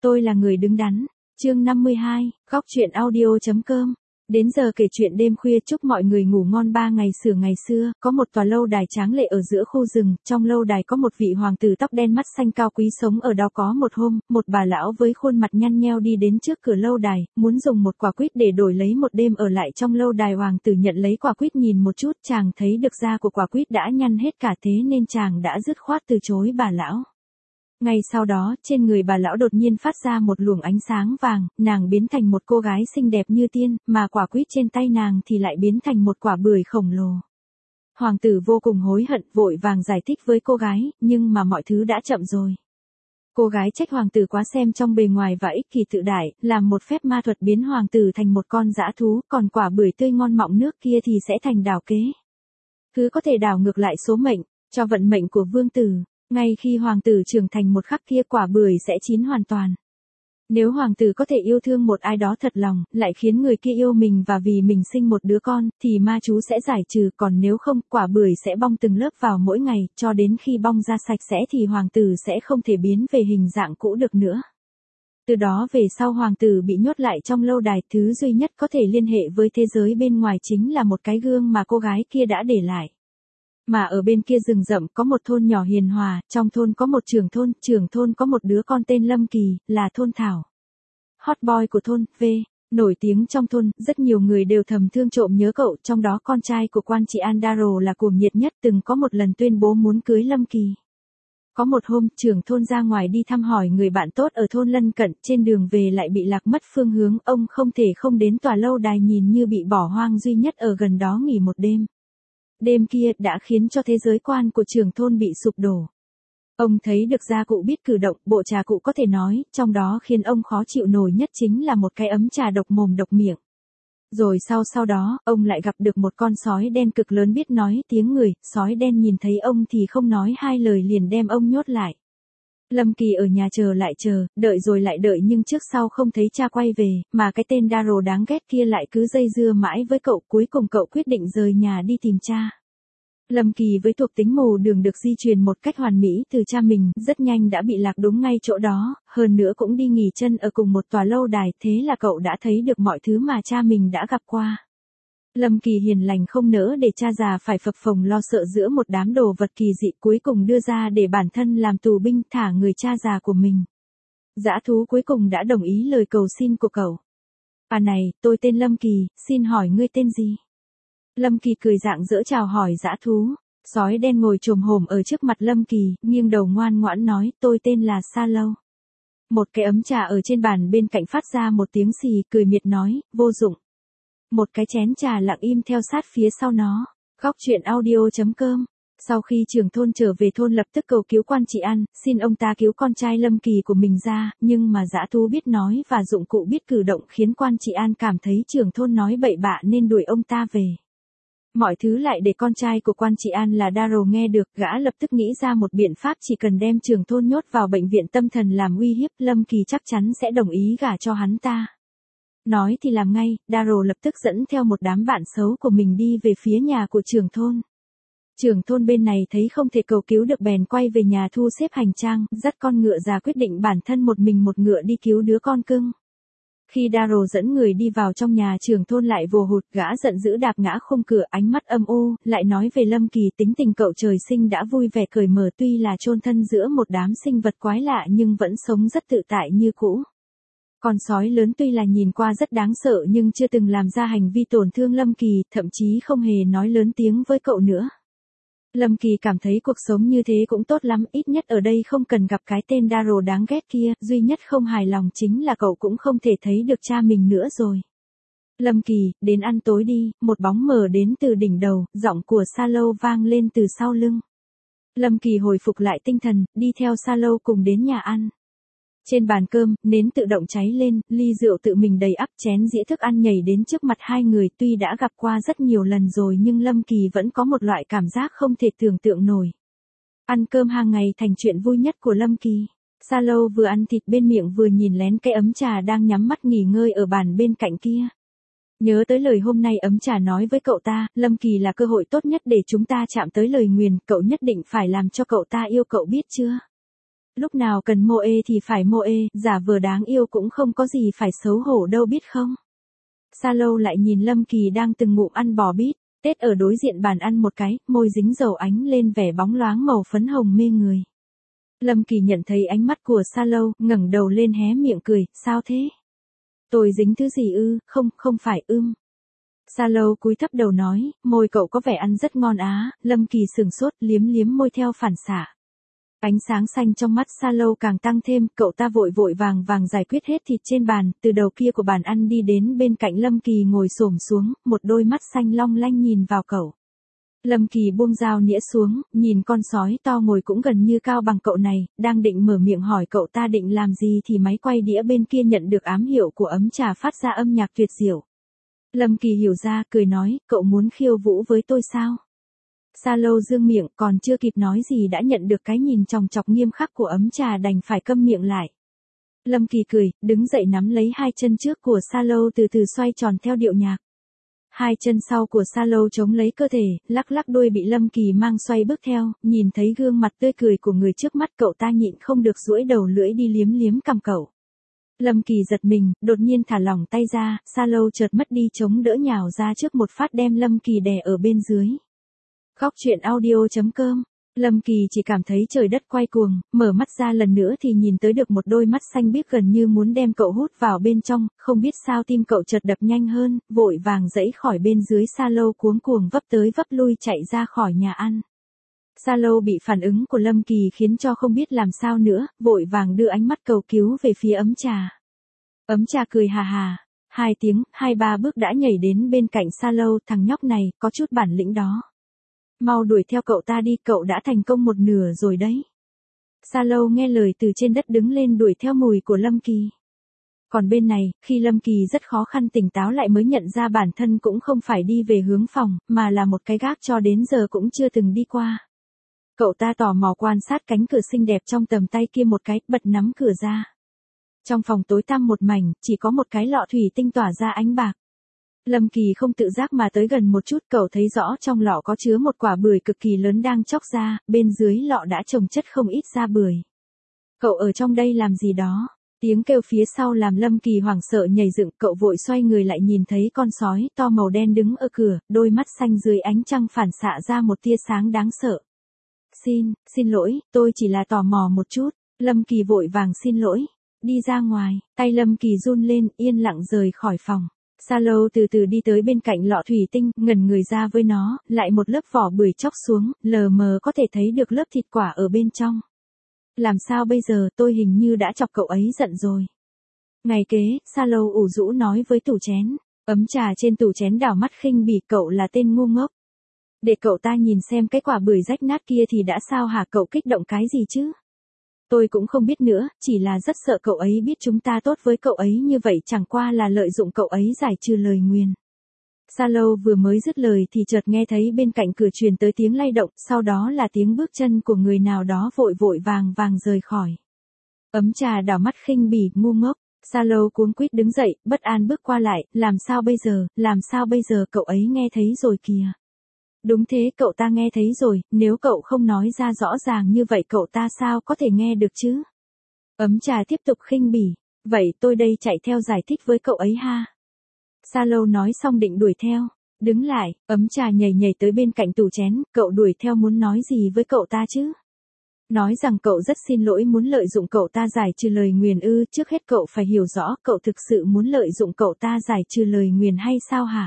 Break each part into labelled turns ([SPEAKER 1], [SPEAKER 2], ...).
[SPEAKER 1] Tôi là người đứng đắn. Chương 52, góc truyện audio.com. Đến giờ kể chuyện đêm khuya, chúc mọi người ngủ ngon. 3 ngày xưa, có một tòa lâu đài tráng lệ ở giữa khu rừng, trong lâu đài có một vị hoàng tử tóc đen mắt xanh cao quý sống ở đó. Có một hôm, một bà lão với khuôn mặt nhăn nheo đi đến trước cửa lâu đài, muốn dùng một quả quýt để đổi lấy một đêm ở lại trong lâu đài. Hoàng tử nhận lấy quả quýt nhìn một chút, chàng thấy được da của quả quýt đã nhăn hết cả, thế nên chàng đã dứt khoát từ chối bà lão. Ngay sau đó, trên người bà lão đột nhiên phát ra một luồng ánh sáng vàng, nàng biến thành một cô gái xinh đẹp như tiên, mà quả quýt trên tay nàng thì lại biến thành một quả bưởi khổng lồ. Hoàng tử vô cùng hối hận, vội vàng giải thích với cô gái, nhưng mà mọi thứ đã chậm rồi. Cô gái trách hoàng tử quá xem trong bề ngoài và ích kỷ tự đại, làm một phép ma thuật biến hoàng tử thành một con dã thú, còn quả bưởi tươi ngon mọng nước kia thì sẽ thành đảo kế. Cứ có thể đảo ngược lại số mệnh, cho vận mệnh của vương tử. Ngay khi hoàng tử trưởng thành một khắc kia, quả bưởi sẽ chín hoàn toàn. Nếu hoàng tử có thể yêu thương một ai đó thật lòng, lại khiến người kia yêu mình và vì mình sinh một đứa con, thì ma chú sẽ giải trừ, còn nếu không, quả bưởi sẽ bong từng lớp vào mỗi ngày, cho đến khi bong ra sạch sẽ thì hoàng tử sẽ không thể biến về hình dạng cũ được nữa. Từ đó về sau hoàng tử bị nhốt lại trong lâu đài, thứ duy nhất có thể liên hệ với thế giới bên ngoài chính là một cái gương mà cô gái kia đã để lại. Mà ở bên kia rừng rậm có một thôn nhỏ hiền hòa, trong thôn có một trưởng thôn có một đứa con tên Lâm Kỳ, là thôn Thảo. Hot boy của thôn, nổi tiếng trong thôn, rất nhiều người đều thầm thương trộm nhớ cậu, trong đó con trai của quan trị An Darrow là cuồng nhiệt nhất, từng có một lần tuyên bố muốn cưới Lâm Kỳ. Có một hôm, trưởng thôn ra ngoài đi thăm hỏi người bạn tốt ở thôn lân cận, trên đường về lại bị lạc mất phương hướng, ông không thể không đến tòa lâu đài nhìn như bị bỏ hoang duy nhất ở gần đó nghỉ một đêm. Đêm kia đã khiến cho thế giới quan của trưởng thôn bị sụp đổ. Ông thấy được gia cụ biết cử động, bộ trà cụ có thể nói, trong đó khiến ông khó chịu nổi nhất chính là một cái ấm trà độc mồm độc miệng. Rồi sau đó, ông lại gặp được một con sói đen cực lớn biết nói tiếng người, sói đen nhìn thấy ông thì không nói hai lời liền đem ông nhốt lại. Lâm Kỳ ở nhà chờ, đợi rồi lại đợi nhưng trước sau không thấy cha quay về, mà cái tên Darrow đáng ghét kia lại cứ dây dưa mãi với cậu, cuối cùng cậu quyết định rời nhà đi tìm cha. Lâm Kỳ với thuộc tính mù đường được di truyền một cách hoàn mỹ từ cha mình, rất nhanh đã bị lạc đúng ngay chỗ đó, hơn nữa cũng đi nghỉ chân ở cùng một tòa lâu đài, thế là cậu đã thấy được mọi thứ mà cha mình đã gặp qua. Lâm Kỳ hiền lành không nỡ để cha già phải phập phồng lo sợ giữa một đám đồ vật kỳ dị, cuối cùng đưa ra để bản thân làm tù binh thả người cha già của mình. Dã thú cuối cùng đã đồng ý lời cầu xin của cậu. À này, tôi tên Lâm Kỳ, xin hỏi ngươi tên gì? Lâm Kỳ cười rạng rỡ chào hỏi dã thú. Sói đen ngồi chồm hổm ở trước mặt Lâm Kỳ, nghiêng đầu ngoan ngoãn nói, tôi tên là Sa Lâu. Một cái ấm trà ở trên bàn bên cạnh phát ra một tiếng xì, cười miệt nói, vô dụng. Một cái chén trà lặng im theo sát phía sau nó. Góc truyện audio.com. Sau khi trưởng thôn trở về thôn lập tức cầu cứu quan trị An, xin ông ta cứu con trai Lâm Kỳ của mình ra, nhưng mà dã thú biết nói và dụng cụ biết cử động khiến quan trị An cảm thấy trưởng thôn nói bậy bạ nên đuổi ông ta về. Mọi thứ lại để con trai của quan trị An là Darrow nghe được, gã lập tức nghĩ ra một biện pháp, chỉ cần đem trưởng thôn nhốt vào bệnh viện tâm thần làm uy hiếp, Lâm Kỳ chắc chắn sẽ đồng ý gả cho hắn ta. Nói thì làm ngay, Darrow lập tức dẫn theo một đám bạn xấu của mình đi về phía nhà của trưởng thôn. Trưởng thôn bên này thấy không thể cầu cứu được bèn quay về nhà thu xếp hành trang, dắt con ngựa già quyết định bản thân một mình một ngựa đi cứu đứa con cưng. Khi Darrow dẫn người đi vào trong nhà trưởng thôn lại vồ hụt, gã giận dữ đạp ngã khung cửa, ánh mắt âm u, lại nói về Lâm Kỳ, tính tình cậu trời sinh đã vui vẻ cởi mở, tuy là chôn thân giữa một đám sinh vật quái lạ nhưng vẫn sống rất tự tại như cũ. Con sói lớn tuy là nhìn qua rất đáng sợ nhưng chưa từng làm ra hành vi tổn thương Lâm Kỳ, thậm chí không hề nói lớn tiếng với cậu nữa. Lâm Kỳ cảm thấy cuộc sống như thế cũng tốt lắm, ít nhất ở đây không cần gặp cái tên Darrow đáng ghét kia, duy nhất không hài lòng chính là cậu cũng không thể thấy được cha mình nữa rồi. Lâm Kỳ, đến ăn tối đi, một bóng mờ đến từ đỉnh đầu, giọng của Sa Lâu vang lên từ sau lưng. Lâm Kỳ hồi phục lại tinh thần, đi theo Sa Lâu cùng đến nhà ăn. Trên bàn cơm, nến tự động cháy lên, ly rượu tự mình đầy ắp, chén dĩa thức ăn nhảy đến trước mặt hai người, tuy đã gặp qua rất nhiều lần rồi nhưng Lâm Kỳ vẫn có một loại cảm giác không thể tưởng tượng nổi. Ăn cơm hàng ngày thành chuyện vui nhất của Lâm Kỳ. Sa Lâu vừa ăn thịt bên miệng vừa nhìn lén cái ấm trà đang nhắm mắt nghỉ ngơi ở bàn bên cạnh kia. Nhớ tới lời hôm nay ấm trà nói với cậu ta, Lâm Kỳ là cơ hội tốt nhất để chúng ta chạm tới lời nguyền, cậu nhất định phải làm cho cậu ta yêu cậu biết chưa? Lúc nào cần mô ê thì phải mô ê, giả vờ đáng yêu cũng không có gì phải xấu hổ đâu biết không. Sa Lâu lại nhìn Lâm Kỳ đang từng ngụm ăn bò bít, tết ở đối diện bàn ăn một cái, môi dính dầu ánh lên vẻ bóng loáng màu phấn hồng mê người. Lâm Kỳ nhận thấy ánh mắt của Sa Lâu, ngẩng đầu lên hé miệng cười, sao thế? Tôi dính thứ gì ư, không phải Sa Lâu cúi thấp đầu nói, môi cậu có vẻ ăn rất ngon á, Lâm Kỳ sừng sốt, liếm liếm môi theo phản xạ. Ánh sáng xanh trong mắt Sa Lâu càng tăng thêm, cậu ta vội vội vàng giải quyết hết thịt trên bàn, từ đầu kia của bàn ăn đi đến bên cạnh Lâm Kỳ ngồi xổm xuống, một đôi mắt xanh long lanh nhìn vào cậu. Lâm Kỳ buông dao nĩa xuống, nhìn con sói to ngồi cũng gần như cao bằng cậu này, đang định mở miệng hỏi cậu ta định làm gì thì máy quay đĩa bên kia nhận được ám hiệu của ấm trà phát ra âm nhạc tuyệt diệu. Lâm Kỳ hiểu ra, cười nói, cậu muốn khiêu vũ với tôi sao? Sa Lâu dương miệng, còn chưa kịp nói gì đã nhận được cái nhìn chòng chọc nghiêm khắc của ấm trà đành phải câm miệng lại. Lâm Kỳ cười, đứng dậy nắm lấy hai chân trước của Sa Lâu từ từ xoay tròn theo điệu nhạc. Hai chân sau của Sa Lâu chống lấy cơ thể, lắc lắc đuôi bị Lâm Kỳ mang xoay bước theo, nhìn thấy gương mặt tươi cười của người trước mắt cậu ta nhịn không được duỗi đầu lưỡi đi liếm liếm cằm cậu. Lâm Kỳ giật mình, đột nhiên thả lỏng tay ra, Sa Lâu chợt mất đi chống đỡ nhào ra trước một phát đem Lâm Kỳ đè ở bên dưới. Góc truyện audio.com. Lâm Kỳ chỉ cảm thấy trời đất quay cuồng, mở mắt ra lần nữa thì nhìn tới được một đôi mắt xanh biếc gần như muốn đem cậu hút vào bên trong, không biết sao tim cậu chợt đập nhanh hơn, vội vàng giãy khỏi bên dưới. Sa Lâu cuống cuồng vấp tới vấp lui chạy ra khỏi nhà ăn. Sa Lâu bị phản ứng của Lâm Kỳ khiến cho không biết làm sao nữa, vội vàng đưa ánh mắt cầu cứu về phía ấm trà. Ấm trà cười hà hà, 2 tiếng, 2-3 bước đã nhảy đến bên cạnh Sa Lâu, thằng nhóc này, có chút bản lĩnh đó. Mau đuổi theo cậu ta đi, cậu đã thành công một nửa rồi đấy. Sa Lâu nghe lời từ trên đất đứng lên đuổi theo mùi của Lâm Kỳ. Còn bên này, khi Lâm Kỳ rất khó khăn tỉnh táo lại mới nhận ra bản thân cũng không phải đi về hướng phòng, mà là một cái gác cho đến giờ cũng chưa từng đi qua. Cậu ta tò mò quan sát cánh cửa xinh đẹp trong tầm tay kia một cái, bật nắm cửa ra. Trong phòng tối tăm một mảnh, chỉ có một cái lọ thủy tinh tỏa ra ánh bạc. Lâm Kỳ không tự giác mà tới gần một chút, cậu thấy rõ trong lọ có chứa một quả bưởi cực kỳ lớn đang chóc ra, bên dưới lọ đã chồng chất không ít da bưởi. Cậu ở trong đây làm gì đó? Tiếng kêu phía sau làm Lâm Kỳ hoảng sợ nhảy dựng, cậu vội xoay người lại nhìn thấy con sói to màu đen đứng ở cửa, đôi mắt xanh dưới ánh trăng phản xạ ra một tia sáng đáng sợ. Xin lỗi, tôi chỉ là tò mò một chút. Lâm Kỳ vội vàng xin lỗi. Đi ra ngoài, tay Lâm Kỳ run lên, yên lặng rời khỏi phòng. Sa Lâu từ từ đi tới bên cạnh lọ thủy tinh, ngẩn người ra với nó, lại một lớp vỏ bưởi chóc xuống, lờ mờ có thể thấy được lớp thịt quả ở bên trong. Làm sao bây giờ, tôi hình như đã chọc cậu ấy giận rồi. Ngày kế, Sa Lâu ủ rũ nói với tủ chén. Ấm trà trên tủ chén đảo mắt khinh bỉ, cậu là tên ngu ngốc. Để cậu ta nhìn xem cái quả bưởi rách nát kia thì đã sao hả, cậu kích động cái gì chứ? Tôi cũng không biết nữa, chỉ là rất sợ cậu ấy biết chúng ta tốt với cậu ấy như vậy, chẳng qua là lợi dụng cậu ấy giải trừ lời nguyền. Sa Lâu vừa mới dứt lời thì chợt nghe thấy bên cạnh cửa truyền tới tiếng lay động, sau đó là tiếng bước chân của người nào đó vội vội vàng rời khỏi. Ấm trà đảo mắt khinh bỉ, ngu ngốc. Sa Lâu cuống quýt đứng dậy, bất an bước qua lại, làm sao bây giờ, cậu ấy nghe thấy rồi kìa. Đúng thế, cậu ta nghe thấy rồi, nếu cậu không nói ra rõ ràng như vậy cậu ta sao có thể nghe được chứ? Ấm trà tiếp tục khinh bỉ, vậy tôi đây chạy theo giải thích với cậu ấy ha. Sa Lâu nói xong định đuổi theo, đứng lại, ấm trà nhảy tới bên cạnh tủ chén, cậu đuổi theo muốn nói gì với cậu ta chứ? Nói rằng cậu rất xin lỗi muốn lợi dụng cậu ta giải trừ lời nguyền ư, trước hết cậu phải hiểu rõ cậu thực sự muốn lợi dụng cậu ta giải trừ lời nguyền hay sao hả?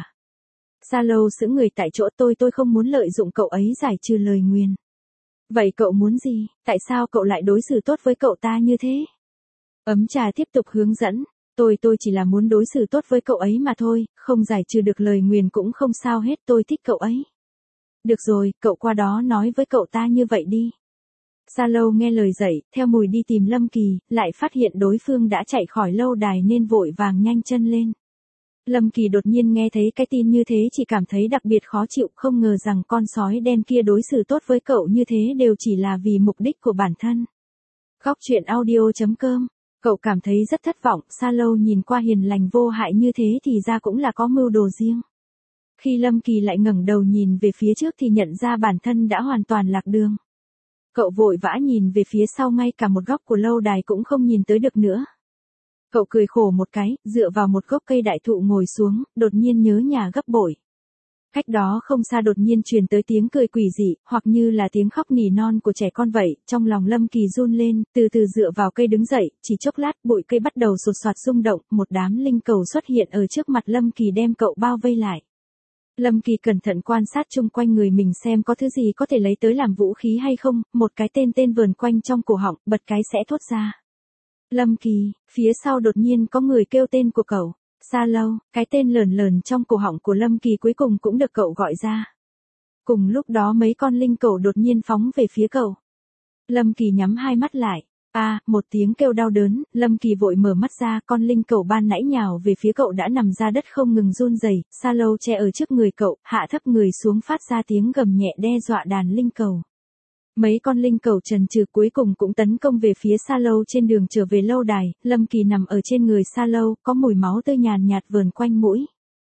[SPEAKER 1] Sa Lâu sững người tại chỗ, tôi không muốn lợi dụng cậu ấy giải trừ lời nguyền. Vậy cậu muốn gì, tại sao cậu lại đối xử tốt với cậu ta như thế? Ấm trà tiếp tục hướng dẫn, tôi chỉ là muốn đối xử tốt với cậu ấy mà thôi, không giải trừ được lời nguyền cũng không sao hết, tôi thích cậu ấy. Được rồi, cậu qua đó nói với cậu ta như vậy đi. Sa Lâu nghe lời dậy, theo mùi đi tìm Lâm Kỳ, lại phát hiện đối phương đã chạy khỏi lâu đài nên vội vàng nhanh chân lên. Lâm Kỳ đột nhiên nghe thấy cái tin như thế chỉ cảm thấy đặc biệt khó chịu, không ngờ rằng con sói đen kia đối xử tốt với cậu như thế đều chỉ là vì mục đích của bản thân. Góc truyện audio.com. Cậu cảm thấy rất thất vọng, Sa Lâu nhìn qua hiền lành vô hại như thế thì ra cũng là có mưu đồ riêng. Khi Lâm Kỳ lại ngẩng đầu nhìn về phía trước thì nhận ra bản thân đã hoàn toàn lạc đường. Cậu vội vã nhìn về phía sau, ngay cả một góc của lâu đài cũng không nhìn tới được nữa. Cậu cười khổ một cái, dựa vào một gốc cây đại thụ ngồi xuống, đột nhiên nhớ nhà gấp bội. Cách đó không xa đột nhiên truyền tới tiếng cười quỷ dị, hoặc như là tiếng khóc nỉ non của trẻ con vậy, trong lòng Lâm Kỳ run lên, từ từ dựa vào cây đứng dậy, chỉ chốc lát bụi cây bắt đầu sột soạt rung động, một đám linh cầu xuất hiện ở trước mặt Lâm Kỳ đem cậu bao vây lại. Lâm Kỳ cẩn thận quan sát chung quanh người mình xem có thứ gì có thể lấy tới làm vũ khí hay không, một cái tên vờn quanh trong cổ họng, bật cái sẽ thốt ra. Lâm Kỳ, phía sau đột nhiên có người kêu tên của cậu. Sa Lâu, cái tên lờn lờn trong cổ họng của Lâm Kỳ cuối cùng cũng được cậu gọi ra. Cùng lúc đó mấy con linh cẩu đột nhiên phóng về phía cậu. Lâm Kỳ nhắm hai mắt lại. Một tiếng kêu đau đớn, Lâm Kỳ vội mở mắt ra, con linh cẩu ban nãy nhào về phía cậu đã nằm ra đất không ngừng run rẩy. Sa Lâu che ở trước người cậu, hạ thấp người xuống phát ra tiếng gầm nhẹ đe dọa đàn linh cẩu. Mấy con linh cẩu chần chừ cuối cùng cũng tấn công về phía Sa Lâu. Trên đường trở về lâu đài, Lâm Kỳ nằm ở trên người Sa Lâu, có mùi máu tươi nhàn nhạt vờn quanh mũi.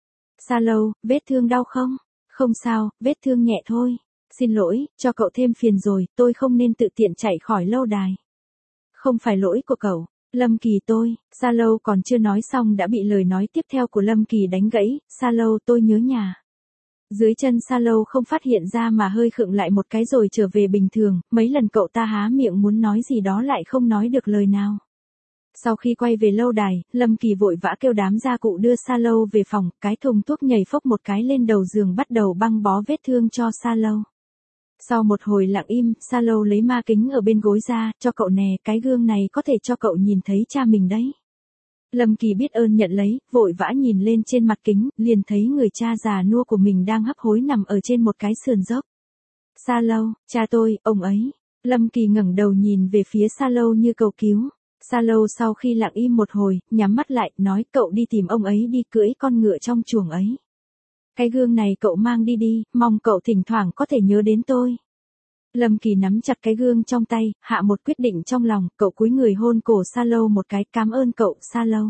[SPEAKER 1] Sa Lâu, vết thương đau không? Không sao, vết thương nhẹ thôi. Xin lỗi, cho cậu thêm phiền rồi, tôi không nên tự tiện chạy khỏi lâu đài. Không phải lỗi của cậu, Lâm Kỳ tôi. Sa Lâu còn chưa nói xong đã bị lời nói tiếp theo của Lâm Kỳ đánh gãy. Sa Lâu, tôi nhớ nhà. Dưới chân Sa Lâu không phát hiện ra mà hơi khựng lại một cái rồi trở về bình thường, mấy lần cậu ta há miệng muốn nói gì đó lại không nói được lời nào. Sau khi quay về lâu đài, Lâm Kỳ vội vã kêu đám gia cụ đưa Sa Lâu về phòng, cái thùng thuốc nhảy phốc một cái lên đầu giường bắt đầu băng bó vết thương cho Sa Lâu. Sau một hồi lặng im, Sa Lâu lấy ma kính ở bên gối ra, cho cậu nè, cái gương này có thể cho cậu nhìn thấy cha mình đấy. Lâm Kỳ biết ơn nhận lấy, vội vã nhìn lên trên mặt kính, liền thấy người cha già nua của mình đang hấp hối nằm ở trên một cái sườn dốc. Sa Lâu, cha tôi, ông ấy. Lâm Kỳ ngẩng đầu nhìn về phía Sa Lâu như cầu cứu. Sa Lâu sau khi lặng im một hồi, nhắm mắt lại, nói cậu đi tìm ông ấy đi, cưỡi con ngựa trong chuồng ấy. Cái gương này cậu mang đi đi, mong cậu thỉnh thoảng có thể nhớ đến tôi. Lâm Kỳ nắm chặt cái gương trong tay, hạ một quyết định trong lòng, cậu cúi người hôn cổ Sa Lâu một cái, cảm ơn cậu, Sa Lâu.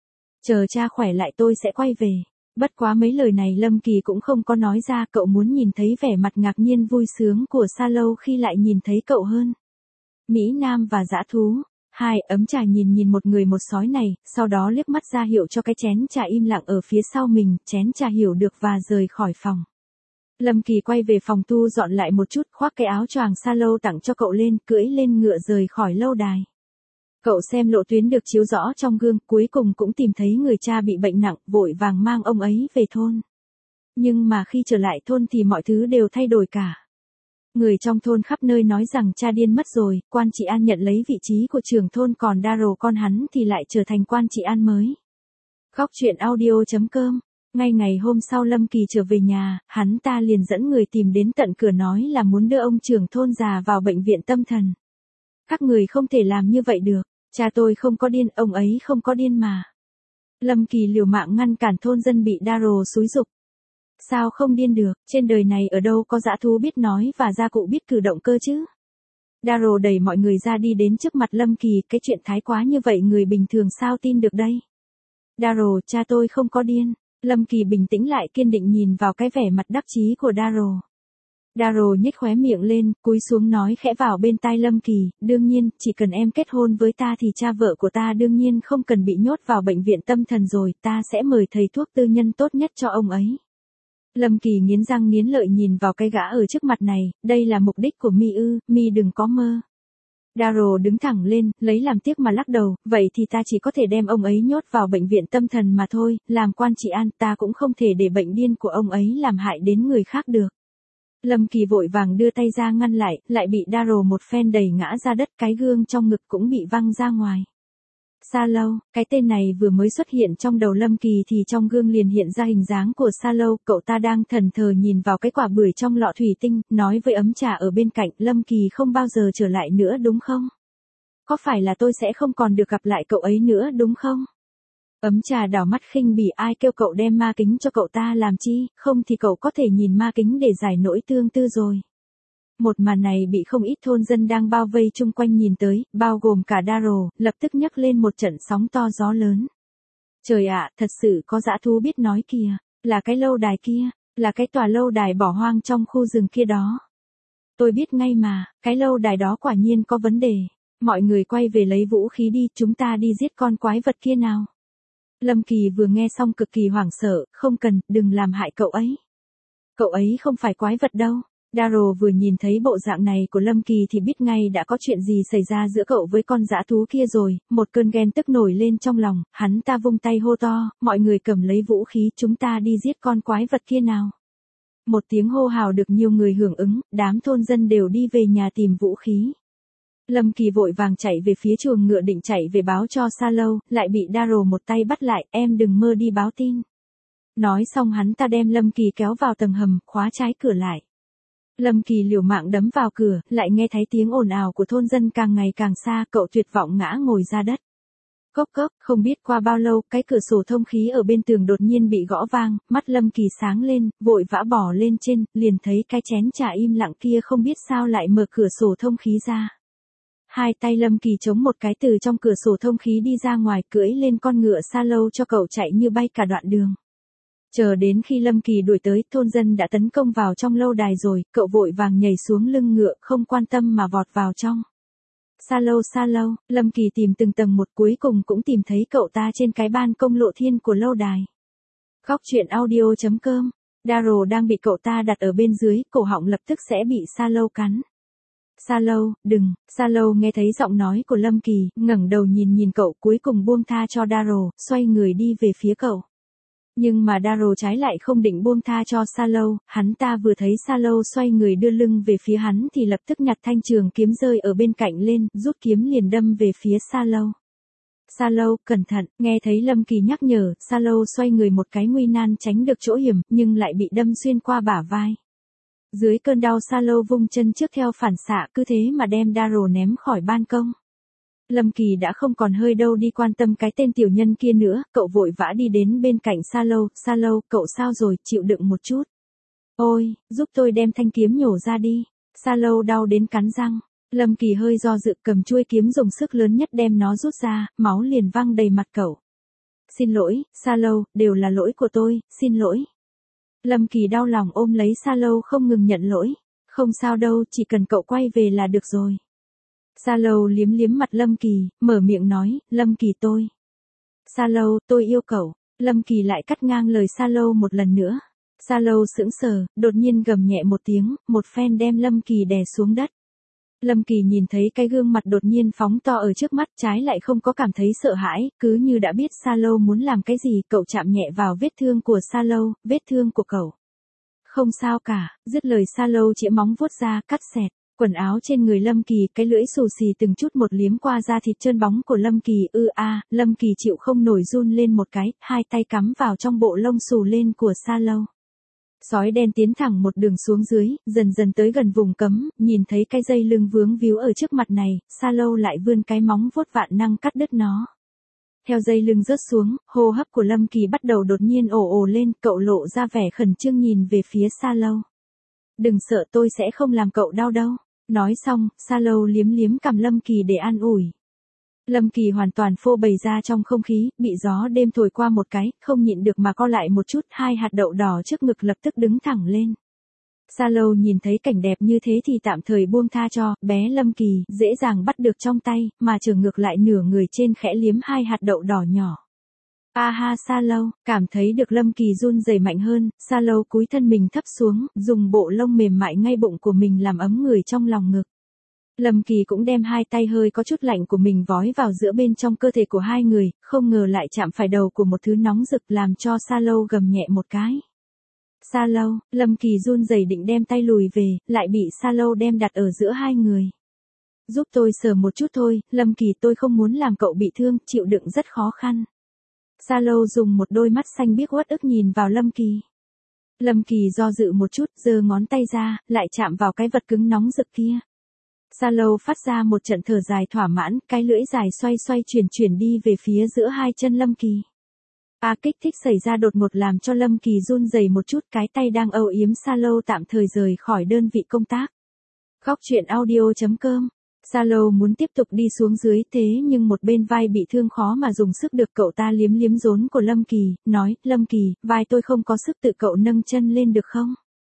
[SPEAKER 1] Chờ cha khỏe lại tôi sẽ quay về. Bất quá mấy lời này Lâm Kỳ cũng không có nói ra, cậu muốn nhìn thấy vẻ mặt ngạc nhiên vui sướng của Sa Lâu khi lại nhìn thấy cậu hơn. Mỹ Nam và dã thú. Hai ấm trà nhìn một người một sói này, sau đó liếc mắt ra hiệu cho cái chén trà im lặng ở phía sau mình, chén trà hiểu được và rời khỏi phòng. Lâm Kỳ quay về phòng thu dọn lại một chút, khoác cái áo choàng Sa Lâu tặng cho cậu lên, cưỡi lên ngựa rời khỏi lâu đài. Cậu xem lộ tuyến được chiếu rõ trong gương, cuối cùng cũng tìm thấy người cha bị bệnh nặng, vội vàng mang ông ấy về thôn. Nhưng mà khi trở lại thôn thì mọi thứ đều thay đổi cả. Người trong thôn khắp nơi nói rằng cha điên mất rồi, quan trị an nhận lấy vị trí của trưởng thôn, còn Darrow con hắn thì lại trở thành quan trị an mới. Góc truyện audio.com. Ngay ngày hôm sau Lâm Kỳ trở về nhà, hắn ta liền dẫn người tìm đến tận cửa nói là muốn đưa ông trưởng thôn già vào bệnh viện tâm thần. Các người không thể làm như vậy được, cha tôi không có điên, ông ấy không có điên mà. Lâm Kỳ liều mạng ngăn cản thôn dân bị Darrow xúi giục. Sao không điên được, trên đời này ở đâu có dã thú biết nói và gia cụ biết cử động cơ chứ. Darrow đẩy mọi người ra đi đến trước mặt Lâm Kỳ, cái chuyện thái quá như vậy người bình thường sao tin được đây. Darrow, cha tôi không có điên. Lâm Kỳ bình tĩnh lại, kiên định nhìn vào cái vẻ mặt đắc chí của Darrow. Darrow nhếch khóe miệng lên, cúi xuống nói khẽ vào bên tai Lâm Kỳ, đương nhiên, chỉ cần em kết hôn với ta thì cha vợ của ta đương nhiên không cần bị nhốt vào bệnh viện tâm thần rồi, ta sẽ mời thầy thuốc tư nhân tốt nhất cho ông ấy. Lâm Kỳ nghiến răng nghiến lợi nhìn vào cái gã ở trước mặt này, đây là mục đích của mi ư, mi đừng có mơ. Darrow đứng thẳng lên, lấy làm tiếc mà lắc đầu, vậy thì ta chỉ có thể đem ông ấy nhốt vào bệnh viện tâm thần mà thôi, làm quan trị an ta cũng không thể để bệnh điên của ông ấy làm hại đến người khác được. Lâm Kỳ vội vàng đưa tay ra ngăn lại bị Darrow một phen đẩy ngã ra đất, cái gương trong ngực cũng bị văng ra ngoài. Sa Lâu, cái tên này vừa mới xuất hiện trong đầu Lâm Kỳ thì trong gương liền hiện ra hình dáng của Sa Lâu, cậu ta đang thẫn thờ nhìn vào cái quả bưởi trong lọ thủy tinh, nói với ấm trà ở bên cạnh, Lâm Kỳ không bao giờ trở lại nữa đúng không? Có phải là tôi sẽ không còn được gặp lại cậu ấy nữa đúng không? Ấm trà đảo mắt khinh bỉ, ai kêu cậu đem ma kính cho cậu ta làm chi, không thì cậu có thể nhìn ma kính để giải nỗi tương tư rồi. Một màn này bị không ít thôn dân đang bao vây chung quanh nhìn tới, bao gồm cả Darrow, lập tức nhấc lên một trận sóng to gió lớn. Trời ạ, thật sự có dã thú biết nói kìa, là cái lâu đài kia, là cái tòa lâu đài bỏ hoang trong khu rừng kia đó. Tôi biết ngay mà, cái lâu đài đó quả nhiên có vấn đề. Mọi người quay về lấy vũ khí đi, chúng ta đi giết con quái vật kia nào. Lâm Kỳ vừa nghe xong cực kỳ hoảng sợ, không cần, đừng làm hại cậu ấy. Cậu ấy không phải quái vật đâu. Darrow vừa nhìn thấy bộ dạng này của Lâm Kỳ thì biết ngay đã có chuyện gì xảy ra giữa cậu với con dã thú kia rồi, một cơn ghen tức nổi lên trong lòng, hắn ta vung tay hô to, mọi người cầm lấy vũ khí, chúng ta đi giết con quái vật kia nào. Một tiếng hô hào được nhiều người hưởng ứng, đám thôn dân đều đi về nhà tìm vũ khí. Lâm Kỳ vội vàng chạy về phía chuồng ngựa định chạy về báo cho Sa-lâu, lại bị Darrow một tay bắt lại, em đừng mơ đi báo tin. Nói xong hắn ta đem Lâm Kỳ kéo vào tầng hầm, khóa trái cửa lại. Lâm Kỳ liều mạng đấm vào cửa, lại nghe thấy tiếng ồn ào của thôn dân càng ngày càng xa, cậu tuyệt vọng ngã ngồi ra đất. Cốc cốc, không biết qua bao lâu, cái cửa sổ thông khí ở bên tường đột nhiên bị gõ vang, mắt Lâm Kỳ sáng lên, vội vã bỏ lên trên, liền thấy cái chén trà im lặng kia không biết sao lại mở cửa sổ thông khí ra. Hai tay Lâm Kỳ chống một cái từ trong cửa sổ thông khí đi ra ngoài, cưỡi lên con ngựa Sa-lâu cho cậu chạy như bay cả đoạn đường. Chờ đến khi Lâm Kỳ đuổi tới, thôn dân đã tấn công vào trong lâu đài rồi, cậu vội vàng nhảy xuống lưng ngựa, không quan tâm mà vọt vào trong. Sa-lâu, Lâm Kỳ tìm từng tầng một, cuối cùng cũng tìm thấy cậu ta trên cái ban công lộ thiên của lâu đài. Góc truyện audio.com, Darrow đang bị cậu ta đặt ở bên dưới, cổ họng lập tức sẽ bị Sa-lâu cắn. Sa-lâu, đừng, Sa-lâu nghe thấy giọng nói của Lâm Kỳ, ngẩng đầu nhìn cậu, cuối cùng buông tha cho Darrow, xoay người đi về phía cậu. Nhưng mà Darrow trái lại không định buông tha cho Sa-lâu, hắn ta vừa thấy Sa-lâu xoay người đưa lưng về phía hắn thì lập tức nhặt thanh trường kiếm rơi ở bên cạnh lên, rút kiếm liền đâm về phía Sa-lâu. Sa-lâu, cẩn thận, nghe thấy Lâm Kỳ nhắc nhở, Sa-lâu xoay người một cái nguy nan tránh được chỗ hiểm, nhưng lại bị đâm xuyên qua bả vai. Dưới cơn đau Sa-lâu vung chân trước theo phản xạ, cứ thế mà đem Darrow ném khỏi ban công. Lâm Kỳ đã không còn hơi đâu đi quan tâm cái tên tiểu nhân kia nữa, cậu vội vã đi đến bên cạnh Sa-lâu, cậu sao rồi, chịu đựng một chút. Ôi, giúp tôi đem thanh kiếm nhổ ra đi. Sa-lâu đau đến cắn răng. Lâm Kỳ hơi do dự, cầm chuôi kiếm dùng sức lớn nhất đem nó rút ra, máu liền văng đầy mặt cậu. Xin lỗi, Sa-lâu, đều là lỗi của tôi, xin lỗi. Lâm Kỳ đau lòng ôm lấy Sa-lâu không ngừng nhận lỗi. Không sao đâu, chỉ cần cậu quay về là được rồi. Sa-lâu liếm mặt Lâm Kỳ, mở miệng nói, Lâm Kỳ tôi. Sa-lâu, tôi yêu cậu. Lâm Kỳ lại cắt ngang lời Sa-lâu một lần nữa. Sa-lâu sững sờ, đột nhiên gầm nhẹ một tiếng, một phen đem Lâm Kỳ đè xuống đất. Lâm Kỳ nhìn thấy cái gương mặt đột nhiên phóng to ở trước mắt, trái lại không có cảm thấy sợ hãi, cứ như đã biết Sa-lâu muốn làm cái gì, cậu chạm nhẹ vào vết thương của Sa-lâu, vết thương của cậu. Không sao cả, dứt lời Sa-lâu chĩa móng vuốt ra, cắt xẹt. Quần áo trên người Lâm Kỳ, cái lưỡi xù xì từng chút một liếm qua da thịt trơn bóng của Lâm Kỳ, Lâm Kỳ chịu không nổi run lên một cái, hai tay cắm vào trong bộ lông xù lên của Sa-lâu. Sói đen tiến thẳng một đường xuống dưới, dần dần tới gần vùng cấm, nhìn thấy cái dây lưng vướng víu ở trước mặt này, Sa-lâu lại vươn cái móng vuốt vạn năng cắt đứt nó. Theo dây lưng rớt xuống, hô hấp của Lâm Kỳ bắt đầu đột nhiên ồ lên, cậu lộ ra vẻ khẩn trương nhìn về phía Sa-lâu. Đừng sợ, tôi sẽ không làm cậu đau đâu. Nói xong, Sa-lâu liếm cằm Lâm Kỳ để an ủi. Lâm Kỳ hoàn toàn phô bày ra trong không khí, bị gió đêm thổi qua một cái, không nhịn được mà co lại một chút, hai hạt đậu đỏ trước ngực lập tức đứng thẳng lên. Sa-lâu nhìn thấy cảnh đẹp như thế thì tạm thời buông tha cho, bé Lâm Kỳ, dễ dàng bắt được trong tay, mà trở ngược lại nửa người trên khẽ liếm hai hạt đậu đỏ nhỏ. Sa-lâu, cảm thấy được Lâm Kỳ run rẩy mạnh hơn, Sa-lâu cúi thân mình thấp xuống, dùng bộ lông mềm mại ngay bụng của mình làm ấm người trong lòng ngực. Lâm Kỳ cũng đem hai tay hơi có chút lạnh của mình vói vào giữa bên trong cơ thể của hai người, không ngờ lại chạm phải đầu của một thứ nóng rực làm cho Sa-lâu gầm nhẹ một cái. Sa-lâu, Lâm Kỳ run rẩy định đem tay lùi về, lại bị Sa-lâu đem đặt ở giữa hai người. Giúp tôi sờ một chút thôi, Lâm Kỳ, tôi không muốn làm cậu bị thương, chịu đựng rất khó khăn. Sa-lâu dùng một đôi mắt xanh biếc uất ức nhìn vào Lâm Kỳ. Lâm Kỳ do dự một chút, giơ ngón tay ra, lại chạm vào cái vật cứng nóng rực kia. Sa-lâu phát ra một trận thở dài thỏa mãn, cái lưỡi dài xoay chuyển đi về phía giữa hai chân Lâm Kỳ. Kích thích xảy ra đột ngột làm cho Lâm Kỳ run rẩy một chút, cái tay đang âu yếm Sa-lâu tạm thời rời khỏi đơn vị công tác. Góc truyện audio.com. Sa-lâu muốn tiếp tục đi xuống dưới, thế nhưng một bên vai bị thương khó mà dùng sức được, cậu ta liếm rốn của Lâm Kỳ, nói, Lâm Kỳ, vai tôi không có sức, tự cậu nâng chân lên được không?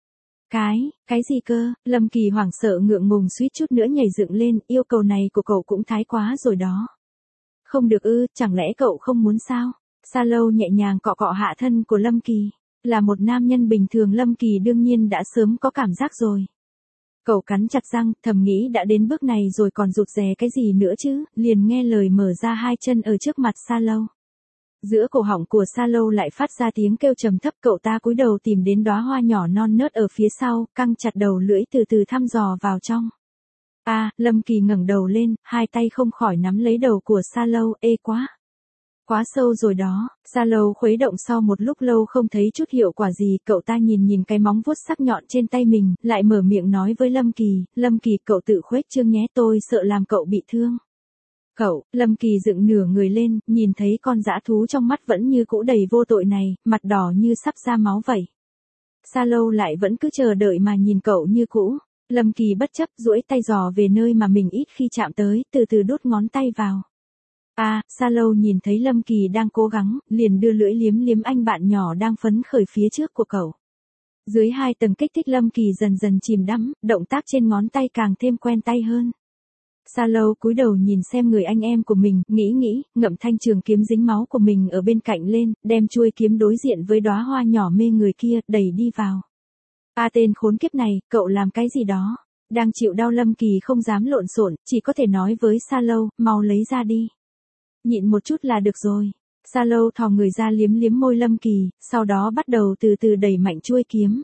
[SPEAKER 1] Cái gì cơ? Lâm Kỳ hoảng sợ ngượng ngùng suýt chút nữa nhảy dựng lên, yêu cầu này của cậu cũng thái quá rồi đó. Không được ư, chẳng lẽ cậu không muốn sao? Sa Lâu nhẹ nhàng cọ cọ hạ thân của Lâm Kỳ. Là một nam nhân bình thường Lâm Kỳ đương nhiên đã sớm có cảm giác rồi. Cậu cắn chặt răng, thầm nghĩ đã đến bước này rồi còn rụt rè cái gì nữa chứ, liền nghe lời mở ra hai chân ở trước mặt Sa Lâu. Giữa cổ họng của Sa Lâu lại phát ra tiếng kêu trầm thấp, cậu ta cúi đầu tìm đến đóa hoa nhỏ non nớt ở phía sau, căng chặt đầu lưỡi từ từ thăm dò vào trong. Lâm Kỳ ngẩng đầu lên, hai tay không khỏi nắm lấy đầu của Sa Lâu, ê quá. Quá sâu rồi đó, Sa Lâu khuấy động sau một lúc lâu không thấy chút hiệu quả gì, cậu ta nhìn cái móng vuốt sắc nhọn trên tay mình, lại mở miệng nói với Lâm Kỳ cậu tự khuếch trương nhé, tôi sợ làm cậu bị thương. Lâm Kỳ dựng nửa người lên, nhìn thấy con dã thú trong mắt vẫn như cũ đầy vô tội này, mặt đỏ như sắp ra máu vậy. Sa Lâu lại vẫn cứ chờ đợi mà nhìn cậu như cũ. Lâm Kỳ bất chấp duỗi tay dò về nơi mà mình ít khi chạm tới, từ từ đút ngón tay vào. Sa Lâu nhìn thấy Lâm Kỳ đang cố gắng, liền đưa lưỡi liếm liếm anh bạn nhỏ đang phấn khởi phía trước của cậu. Dưới hai tầng kích thích Lâm Kỳ dần dần chìm đắm, động tác trên ngón tay càng thêm quen tay hơn. Sa Lâu cúi đầu nhìn xem người anh em của mình, nghĩ, ngậm thanh trường kiếm dính máu của mình ở bên cạnh lên, đem chuôi kiếm đối diện với đóa hoa nhỏ mê người kia, đẩy đi vào. Tên khốn kiếp này, cậu làm cái gì đó? Đang chịu đau Lâm Kỳ không dám lộn xộn, chỉ có thể nói với Sa Lâu, mau lấy ra đi. Nhịn một chút là được rồi. Sa Lâu thò người ra liếm liếm môi Lâm Kỳ, sau đó bắt đầu từ từ đẩy mạnh chuôi kiếm.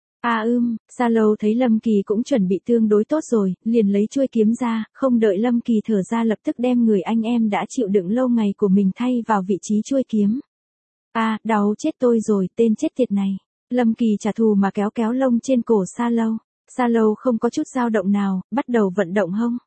[SPEAKER 1] Sa Lâu thấy Lâm Kỳ cũng chuẩn bị tương đối tốt rồi, liền lấy chuôi kiếm ra, không đợi Lâm Kỳ thở ra lập tức đem người anh em đã chịu đựng lâu ngày của mình thay vào vị trí chuôi kiếm. Đau chết tôi rồi, tên chết tiệt này. Lâm Kỳ trả thù mà kéo kéo lông trên cổ Sa Lâu. Sa Lâu không có chút dao động nào, bắt đầu vận động hông.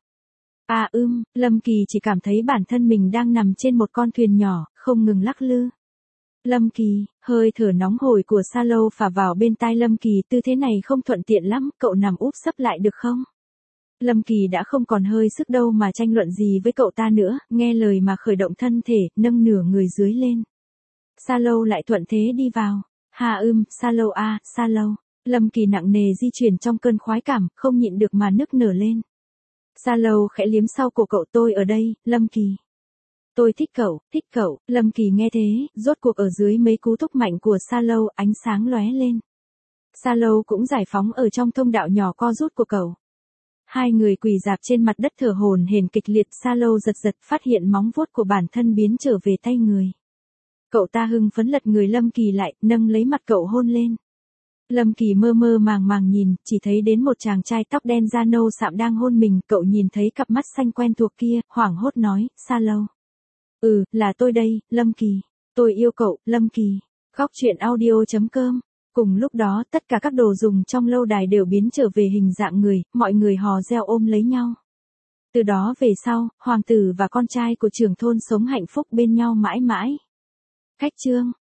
[SPEAKER 1] Lâm Kỳ chỉ cảm thấy bản thân mình đang nằm trên một con thuyền nhỏ, không ngừng lắc lư. Lâm Kỳ, hơi thở nóng hổi của Sa Lâu phả vào bên tai Lâm Kỳ, tư thế này không thuận tiện lắm, cậu nằm úp sấp lại được không? Lâm Kỳ đã không còn hơi sức đâu mà tranh luận gì với cậu ta nữa, nghe lời mà khởi động thân thể, nâng nửa người dưới lên. Sa Lâu lại thuận thế đi vào. Sa Lâu Sa Lâu. Lâm Kỳ nặng nề di chuyển trong cơn khoái cảm, không nhịn được mà nức nở lên. Sa Lâu khẽ liếm sau cổ cậu, tôi ở đây, Lâm Kỳ. Tôi thích cậu, Lâm Kỳ nghe thế, rốt cuộc ở dưới mấy cú thúc mạnh của Sa Lâu, ánh sáng lóe lên. Sa Lâu cũng giải phóng ở trong thông đạo nhỏ co rút của cậu. Hai người quỳ rạp trên mặt đất thở hổn hển kịch liệt, Sa Lâu giật phát hiện móng vuốt của bản thân biến trở về tay người. Cậu ta hưng phấn lật người Lâm Kỳ lại, nâng lấy mặt cậu hôn lên. Lâm Kỳ mơ mơ màng màng nhìn, chỉ thấy đến một chàng trai tóc đen da nâu sạm đang hôn mình, cậu nhìn thấy cặp mắt xanh quen thuộc kia, hoảng hốt nói, Sa Lâu. Là tôi đây, Lâm Kỳ. Tôi yêu cậu, Lâm Kỳ. Góc truyện audio.com. Cùng lúc đó, tất cả các đồ dùng trong lâu đài đều biến trở về hình dạng người, mọi người hò reo ôm lấy nhau. Từ đó về sau, hoàng tử và con trai của trưởng thôn sống hạnh phúc bên nhau mãi mãi. Khách chương.